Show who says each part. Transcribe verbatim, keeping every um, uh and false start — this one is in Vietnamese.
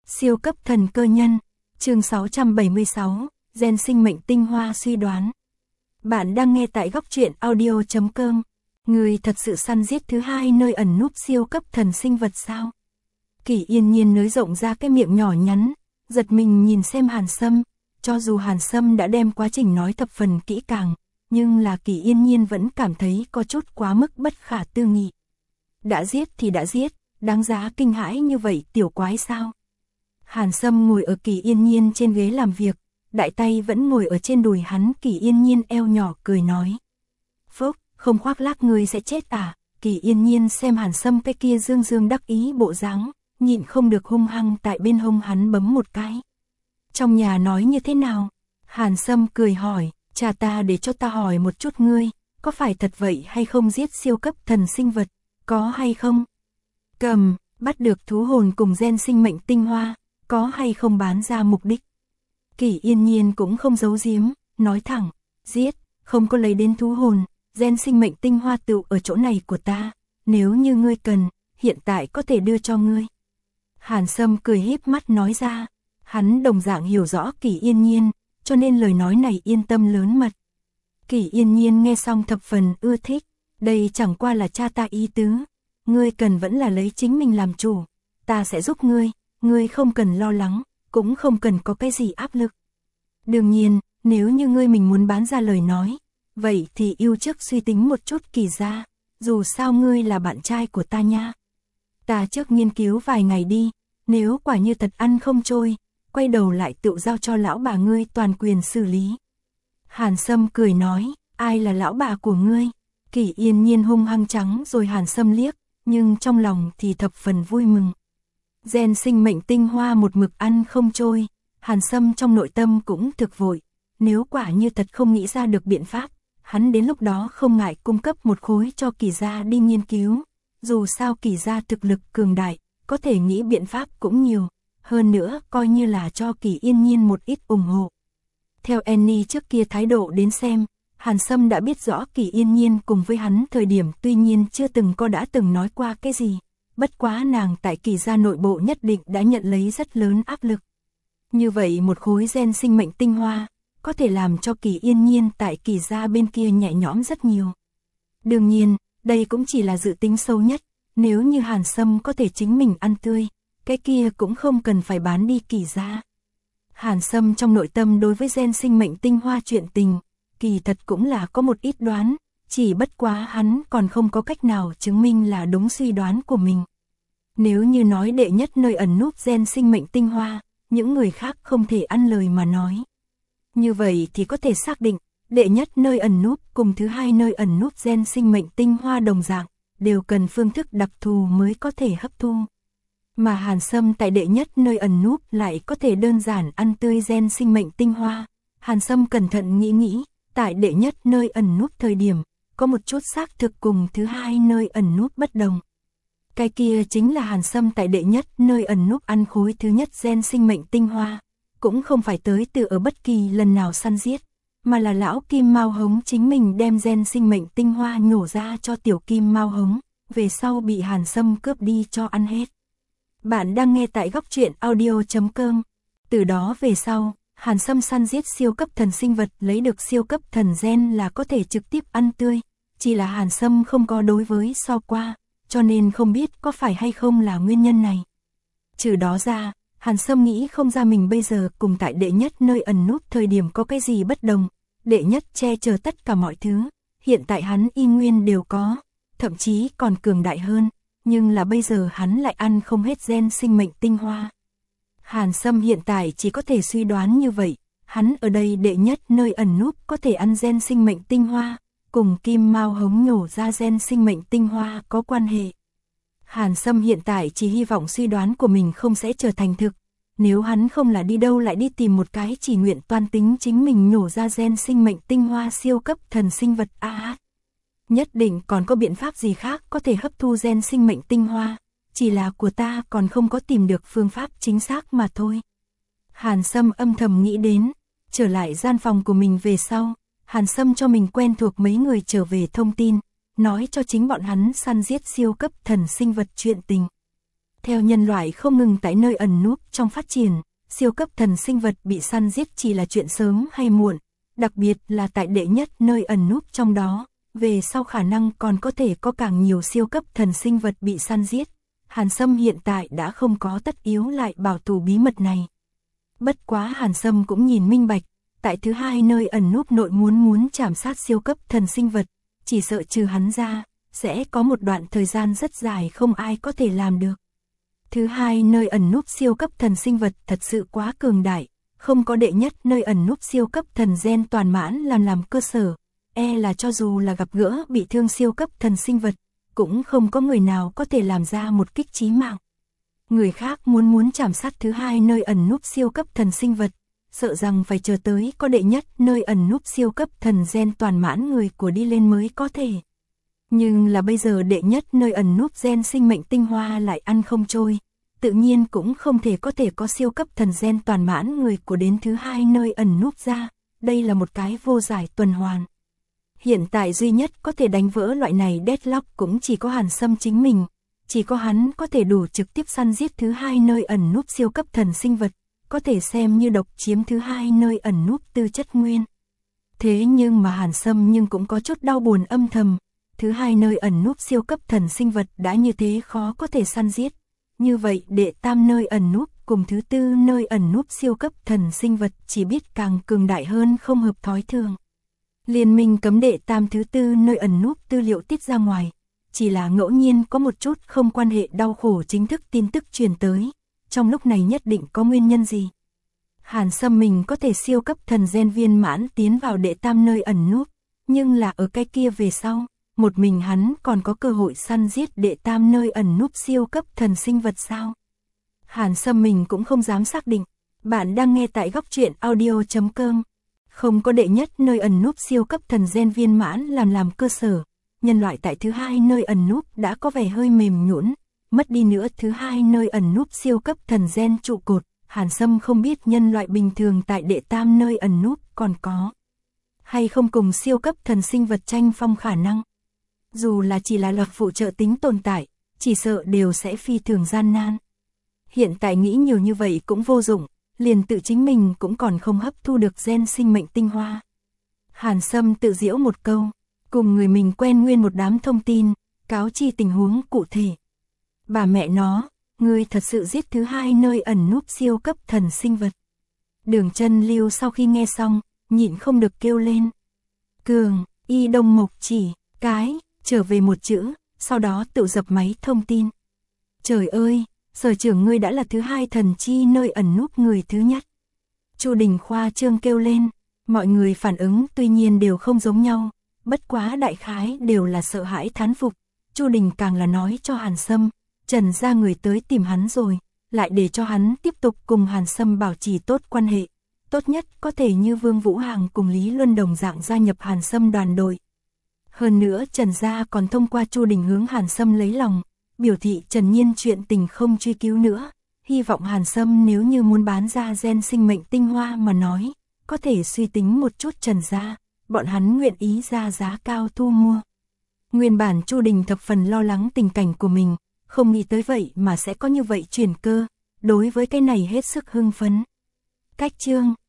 Speaker 1: Siêu cấp thần cơ nhân, chương sáu trăm bảy mươi sáu, gen sinh mệnh tinh hoa suy đoán. Bạn đang nghe tại góc truyện audio chấm com. Người thật sự săn giết thứ hai nơi ẩn núp siêu cấp thần sinh vật sao? Kỷ Yên Nhiên nới rộng ra cái miệng nhỏ nhắn, giật mình nhìn xem Hàn Sâm. Cho dù Hàn Sâm đã đem quá trình nói thập phần kỹ càng, nhưng là Kỷ Yên Nhiên vẫn cảm thấy có chút quá mức bất khả tư nghị. Đã giết thì đã giết, đáng giá kinh hãi như vậy tiểu quái sao? Hàn Sâm ngồi ở Kỷ Yên Nhiên trên ghế làm việc, đại tay vẫn ngồi ở trên đùi hắn. Kỷ Yên Nhiên eo nhỏ cười nói. Phúc, không khoác lác ngươi sẽ chết à? Kỷ Yên Nhiên xem Hàn Sâm cái kia dương dương đắc ý bộ dáng, nhịn không được hung hăng tại bên hông hắn bấm một cái. Trong nhà nói như thế nào? Hàn Sâm cười hỏi, cha ta để cho ta hỏi một chút ngươi, có phải thật vậy hay không giết siêu cấp thần sinh vật, có hay không? Cầm, bắt được thú hồn cùng gen sinh mệnh tinh hoa, có hay không bán ra mục đích? Kỷ Yên Nhiên cũng không giấu giếm, nói thẳng, giết, không có lấy đến thú hồn, gen sinh mệnh tinh hoa tựu ở chỗ này của ta, nếu như ngươi cần, hiện tại có thể đưa cho ngươi. Hàn Sâm cười híp mắt nói ra, hắn đồng dạng hiểu rõ Kỷ Yên Nhiên, cho nên lời nói này yên tâm lớn mật. Kỷ Yên Nhiên nghe xong thập phần ưa thích, đây chẳng qua là cha ta ý tứ, ngươi cần vẫn là lấy chính mình làm chủ, ta sẽ giúp ngươi, ngươi không cần lo lắng, cũng không cần có cái gì áp lực. Đương nhiên, nếu như ngươi mình muốn bán ra lời nói, vậy thì yêu trước suy tính một chút Kỳ gia, dù sao ngươi là bạn trai của ta nha. Ta trước nghiên cứu vài ngày đi, nếu quả như thật ăn không trôi, quay đầu lại tự giao cho lão bà ngươi toàn quyền xử lý. Hàn Sâm cười nói, ai là lão bà của ngươi? Kỷ Yên Nhiên hung hăng trắng rồi Hàn Sâm liếc, nhưng trong lòng thì thập phần vui mừng. Gen sinh mệnh tinh hoa một mực ăn không trôi, Hàn Sâm trong nội tâm cũng thực vội, nếu quả như thật không nghĩ ra được biện pháp, hắn đến lúc đó không ngại cung cấp một khối cho Kỳ gia đi nghiên cứu, dù sao Kỳ gia thực lực cường đại, có thể nghĩ biện pháp cũng nhiều, hơn nữa coi như là cho Kỷ Yên Nhiên một ít ủng hộ. Theo Annie trước kia thái độ đến xem, Hàn Sâm đã biết rõ Kỷ Yên Nhiên cùng với hắn thời điểm tuy nhiên chưa từng có đã từng nói qua cái gì, bất quá nàng tại Kỳ gia nội bộ nhất định đã nhận lấy rất lớn áp lực. Như vậy một khối gen sinh mệnh tinh hoa, có thể làm cho Kỷ Yên Nhiên tại Kỳ gia bên kia nhẹ nhõm rất nhiều. Đương nhiên, đây cũng chỉ là dự tính sâu nhất, nếu như Hàn Sâm có thể chính mình ăn tươi, cái kia cũng không cần phải bán đi Kỳ gia. Hàn Sâm trong nội tâm đối với gen sinh mệnh tinh hoa chuyện tình, kỳ thật cũng là có một ít đoán, chỉ bất quá hắn còn không có cách nào chứng minh là đúng suy đoán của mình. Nếu như nói đệ nhất nơi ẩn núp gen sinh mệnh tinh hoa, những người khác không thể ăn lời mà nói. Như vậy thì có thể xác định, đệ nhất nơi ẩn núp cùng thứ hai nơi ẩn núp gen sinh mệnh tinh hoa đồng dạng, đều cần phương thức đặc thù mới có thể hấp thu. Mà Hàn Sâm tại đệ nhất nơi ẩn núp lại có thể đơn giản ăn tươi gen sinh mệnh tinh hoa. Hàn Sâm cẩn thận nghĩ nghĩ, tại đệ nhất nơi ẩn núp thời điểm, có một chút xác thực cùng thứ hai nơi ẩn núp bất đồng. Cái kia chính là Hàn Sâm tại đệ nhất nơi ẩn núp ăn khối thứ nhất gen sinh mệnh tinh hoa, cũng không phải tới từ ở bất kỳ lần nào săn giết, mà là lão Kim Mao Hống chính mình đem gen sinh mệnh tinh hoa nhổ ra cho tiểu Kim Mao Hống, về sau bị Hàn Sâm cướp đi cho ăn hết. Bạn đang nghe tại góc truyện audio chấm com. Từ đó về sau, Hàn Sâm săn giết siêu cấp thần sinh vật lấy được siêu cấp thần gen là có thể trực tiếp ăn tươi, chỉ là Hàn Sâm không có đối với so qua, cho nên không biết có phải hay không là nguyên nhân này. Trừ đó ra, Hàn Sâm nghĩ không ra mình bây giờ cùng tại đệ nhất nơi ẩn núp thời điểm có cái gì bất đồng, đệ nhất che chở tất cả mọi thứ, hiện tại hắn y nguyên đều có, thậm chí còn cường đại hơn, nhưng là bây giờ hắn lại ăn không hết gen sinh mệnh tinh hoa. Hàn Sâm hiện tại chỉ có thể suy đoán như vậy, hắn ở đây đệ nhất nơi ẩn núp có thể ăn gen sinh mệnh tinh hoa, cùng Kim Mao Hống nhổ ra gen sinh mệnh tinh hoa có quan hệ. Hàn Sâm hiện tại chỉ hy vọng suy đoán của mình không sẽ trở thành thực, nếu hắn không là đi đâu lại đi tìm một cái chỉ nguyện toan tính chính mình nhổ ra gen sinh mệnh tinh hoa siêu cấp thần sinh vật a à, nhất định còn có biện pháp gì khác có thể hấp thu gen sinh mệnh tinh hoa, chỉ là của ta còn không có tìm được phương pháp chính xác mà thôi. Hàn Sâm âm thầm nghĩ đến, trở lại gian phòng của mình về sau, Hàn Sâm cho mình quen thuộc mấy người trở về thông tin, nói cho chính bọn hắn săn giết siêu cấp thần sinh vật chuyện tình. Theo nhân loại không ngừng tại nơi ẩn núp trong phát triển, siêu cấp thần sinh vật bị săn giết chỉ là chuyện sớm hay muộn, đặc biệt là tại đệ nhất nơi ẩn núp trong đó, về sau khả năng còn có thể có càng nhiều siêu cấp thần sinh vật bị săn giết. Hàn Sâm hiện tại đã không có tất yếu lại bảo tù bí mật này. Bất quá Hàn Sâm cũng nhìn minh bạch, tại thứ hai nơi ẩn núp nội muốn muốn chảm sát siêu cấp thần sinh vật, chỉ sợ trừ hắn ra, sẽ có một đoạn thời gian rất dài không ai có thể làm được. Thứ hai nơi ẩn núp siêu cấp thần sinh vật thật sự quá cường đại, không có đệ nhất nơi ẩn núp siêu cấp thần gen toàn mãn làm làm cơ sở, e là cho dù là gặp gỡ bị thương siêu cấp thần sinh vật, cũng không có người nào có thể làm ra một kích chí mạng. Người khác muốn muốn chảm sát thứ hai nơi ẩn núp siêu cấp thần sinh vật, sợ rằng phải chờ tới có đệ nhất nơi ẩn núp siêu cấp thần gen toàn mãn người của đi lên mới có thể. Nhưng là bây giờ đệ nhất nơi ẩn núp gen sinh mệnh tinh hoa lại ăn không trôi, tự nhiên cũng không thể có thể có siêu cấp thần gen toàn mãn người của đến thứ hai nơi ẩn núp ra, đây là một cái vô giải tuần hoàn. Hiện tại duy nhất có thể đánh vỡ loại này deadlock cũng chỉ có Hàn Sâm chính mình, chỉ có hắn có thể đủ trực tiếp săn giết thứ hai nơi ẩn núp siêu cấp thần sinh vật, có thể xem như độc chiếm thứ hai nơi ẩn núp tư chất nguyên. Thế nhưng mà Hàn Sâm nhưng cũng có chút đau buồn âm thầm, thứ hai nơi ẩn núp siêu cấp thần sinh vật đã như thế khó có thể săn giết. Như vậy đệ tam nơi ẩn núp cùng thứ tư nơi ẩn núp siêu cấp thần sinh vật chỉ biết càng cường đại hơn không hợp thói thường. Liên minh cấm đệ tam thứ tư nơi ẩn núp tư liệu tiết ra ngoài, chỉ là ngẫu nhiên có một chút không quan hệ đau khổ chính thức tin tức truyền tới, trong lúc này nhất định có nguyên nhân gì. Hàn Sâm mình có thể siêu cấp thần gen viên mãn tiến vào đệ tam nơi ẩn núp, nhưng là ở cái kia về sau, một mình hắn còn có cơ hội săn giết đệ tam nơi ẩn núp siêu cấp thần sinh vật sao? Hàn Sâm mình cũng không dám xác định. Bạn đang nghe tại góc truyện audio chấm com. Không có đệ nhất nơi ẩn núp siêu cấp thần gen viên mãn làm làm cơ sở, nhân loại tại thứ hai nơi ẩn núp đã có vẻ hơi mềm nhũn, mất đi nữa thứ hai nơi ẩn núp siêu cấp thần gen trụ cột, Hàn Sâm không biết nhân loại bình thường tại đệ tam nơi ẩn núp còn có hay không cùng siêu cấp thần sinh vật tranh phong khả năng. Dù là chỉ là luật phụ trợ tính tồn tại, chỉ sợ đều sẽ phi thường gian nan. Hiện tại nghĩ nhiều như vậy cũng vô dụng, liền tự chính mình cũng còn không hấp thu được gen sinh mệnh tinh hoa. Hàn Sâm tự giễu một câu, cùng người mình quen nguyên một đám thông tin, cáo chi tình huống cụ thể. Bà mẹ nó, ngươi thật sự giết thứ hai nơi ẩn núp siêu cấp thần sinh vật. Đường Chân Lưu sau khi nghe xong, nhịn không được kêu lên. Cường, y đông mộc chỉ, cái, trở về một chữ, sau đó tự dập máy thông tin. Trời ơi, sở trưởng ngươi đã là thứ hai thần chi nơi ẩn núp người thứ nhất. Chu Đình khoa trương kêu lên, mọi người phản ứng tuy nhiên đều không giống nhau, bất quá đại khái đều là sợ hãi thán phục. Chu Đình càng là nói cho Hàn Sâm, Trần gia người tới tìm hắn rồi, lại để cho hắn tiếp tục cùng Hàn Sâm bảo trì tốt quan hệ. Tốt nhất có thể như Vương Vũ Hàng cùng Lý Luân đồng dạng gia nhập Hàn Sâm đoàn đội. Hơn nữa Trần gia còn thông qua Chu Đình hướng Hàn Sâm lấy lòng, biểu thị Trần Nhiên chuyện tình không truy cứu nữa, hy vọng Hàn Sâm nếu như muốn bán ra gen sinh mệnh tinh hoa mà nói, có thể suy tính một chút Trần gia, bọn hắn nguyện ý ra giá cao thu mua. Nguyên bản Chu Đình thập phần lo lắng tình cảnh của mình, không nghĩ tới vậy mà sẽ có như vậy chuyển cơ, đối với cái này hết sức hưng phấn. Cách chương